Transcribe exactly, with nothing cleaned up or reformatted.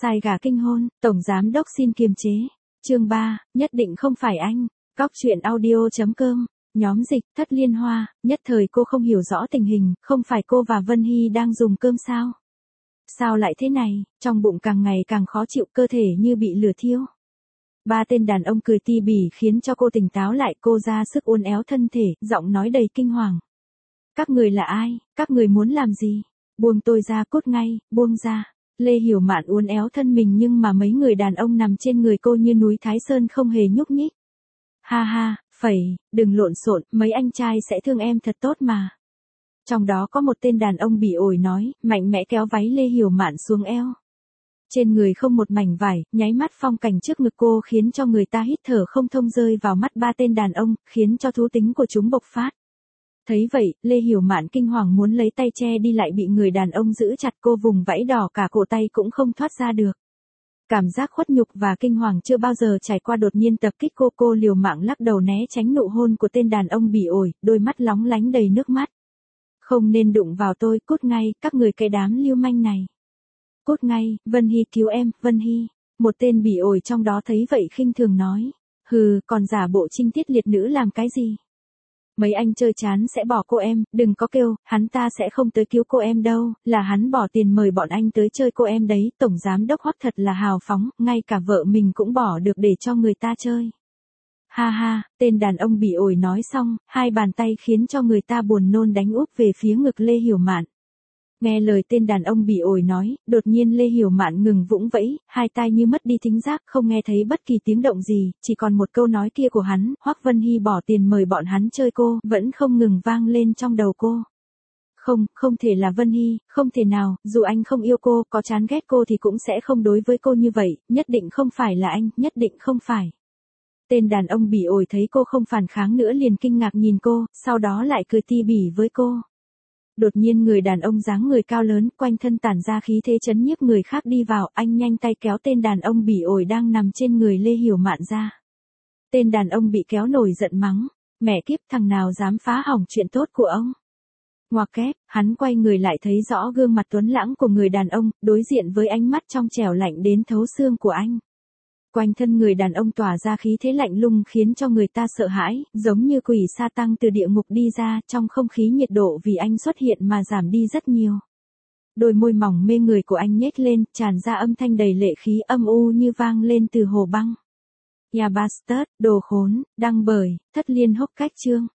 Sai gà kinh hôn, tổng giám đốc xin kiềm chế. Chương ba, nhất định không phải anh. Cóc truyện audio.com. Nhóm dịch, Thất Liên Hoa, nhất thời cô không hiểu rõ tình hình, không phải cô và Vân Hy đang dùng cơm sao? Sao lại thế này, trong bụng càng ngày càng khó chịu, cơ thể như bị lửa thiêu. Ba tên đàn ông cười ti bỉ khiến cho cô tỉnh táo lại, cô ra sức uốn éo thân thể, giọng nói đầy kinh hoàng. Các người là ai, các người muốn làm gì? Buông tôi ra, cút ngay, buông ra. Lê Hiểu Mạn uốn éo thân mình nhưng mà mấy người đàn ông nằm trên người cô như núi Thái Sơn không hề nhúc nhích. Ha ha, phẩy, đừng lộn xộn, mấy anh trai sẽ thương em thật tốt mà. Trong đó có một tên đàn ông bị ổi nói, mạnh mẽ kéo váy Lê Hiểu Mạn xuống eo. Trên người không một mảnh vải, nháy mắt phong cảnh trước ngực cô khiến cho người ta hít thở không thông, rơi vào mắt ba tên đàn ông, khiến cho thú tính của chúng bộc phát. Thấy vậy, Lê Hiểu Mạn kinh hoàng muốn lấy tay che đi lại bị người đàn ông giữ chặt, cô vùng vẫy đỏ cả cổ tay cũng không thoát ra được. Cảm giác khuất nhục và kinh hoàng chưa bao giờ trải qua đột nhiên tập kích cô, cô liều mạng lắc đầu né tránh nụ hôn của tên đàn ông bị ổi, đôi mắt lóng lánh đầy nước mắt. Không nên đụng vào tôi, cút ngay, các người cái đám lưu manh này. Cút ngay, Vân Hy cứu em, Vân Hy. Một tên bị ổi trong đó thấy vậy khinh thường nói. Hừ, còn giả bộ trinh tiết liệt nữ làm cái gì? Mấy anh chơi chán sẽ bỏ cô em, đừng có kêu, hắn ta sẽ không tới cứu cô em đâu, là hắn bỏ tiền mời bọn anh tới chơi cô em đấy, tổng giám đốc Hoắc thật là hào phóng, ngay cả vợ mình cũng bỏ được để cho người ta chơi. Ha ha, tên đàn ông bị ổi nói xong, hai bàn tay khiến cho người ta buồn nôn đánh úp về phía ngực Lê Hiểu Mạn. Nghe lời tên đàn ông bị ổi nói, đột nhiên Lê Hiểu Mạn ngừng vũng vẫy, hai tai như mất đi thính giác, không nghe thấy bất kỳ tiếng động gì, chỉ còn một câu nói kia của hắn, Hoắc Vân Hy bỏ tiền mời bọn hắn chơi cô, vẫn không ngừng vang lên trong đầu cô. Không, không thể là Vân Hy, không thể nào, dù anh không yêu cô, có chán ghét cô thì cũng sẽ không đối với cô như vậy, nhất định không phải là anh, nhất định không phải. Tên đàn ông bị ổi thấy cô không phản kháng nữa liền kinh ngạc nhìn cô, sau đó lại cười ti bỉ với cô. Đột nhiên người đàn ông dáng người cao lớn, quanh thân tản ra khí thế chấn nhiếp người khác đi vào, anh nhanh tay kéo tên đàn ông bị ổi đang nằm trên người Lê Hiểu Mạn ra. Tên đàn ông bị kéo nổi giận mắng, mẹ kiếp, thằng nào dám phá hỏng chuyện tốt của ông. Ngoặc kép, hắn quay người lại thấy rõ gương mặt tuấn lãng của người đàn ông, đối diện với ánh mắt trong trẻo lạnh đến thấu xương của anh. Quanh thân người đàn ông tỏa ra khí thế lạnh lùng khiến cho người ta sợ hãi, giống như quỷ sa tăng từ địa ngục đi ra, trong không khí nhiệt độ vì anh xuất hiện mà giảm đi rất nhiều. Đôi môi mỏng mê người của anh nhếch lên, tràn ra âm thanh đầy lệ khí âm u như vang lên từ hồ băng. Ya bastard, đồ khốn, đăng bởi, Thất Liên Hốc Cách chương.